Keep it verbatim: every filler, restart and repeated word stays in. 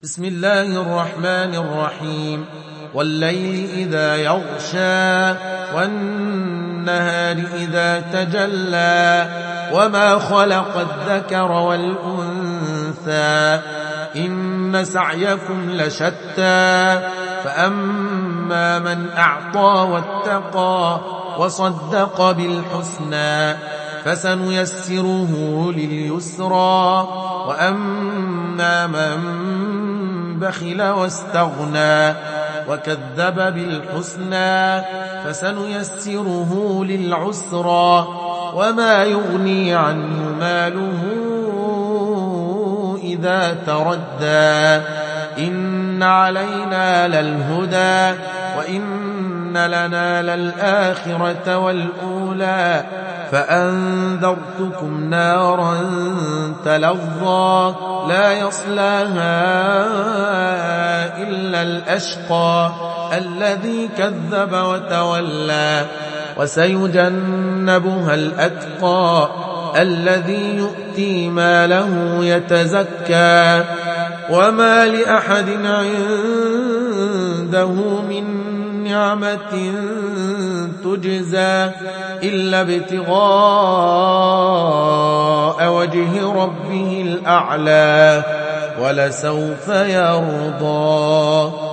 بسم الله الرحمن الرحيم. والليل إذا يغشى والنهار إذا تجلى وما خلق الذكر والأنثى إن سعيكم لشتى فأما من أعطى واتقى وصدق بالحسنى فسنيسره لليسرى وأما من بخل واستغنى وكذب بالحسنى فسنيسره للعسرى وما يغني عنه ماله إذا تردى إن علينا للهدى وإن لنا للآخرة والأولى فأنذرتكم نارا تلظى لا يصلاها إلا الأشقى الذي كذب وتولى وسيجنبها الأتقى الذي يؤتي ماله يتزكى وما لأحد عنده من نعمة تجزى إلا ابتغاء وجه ربه الأعلى ولسوف يرضى.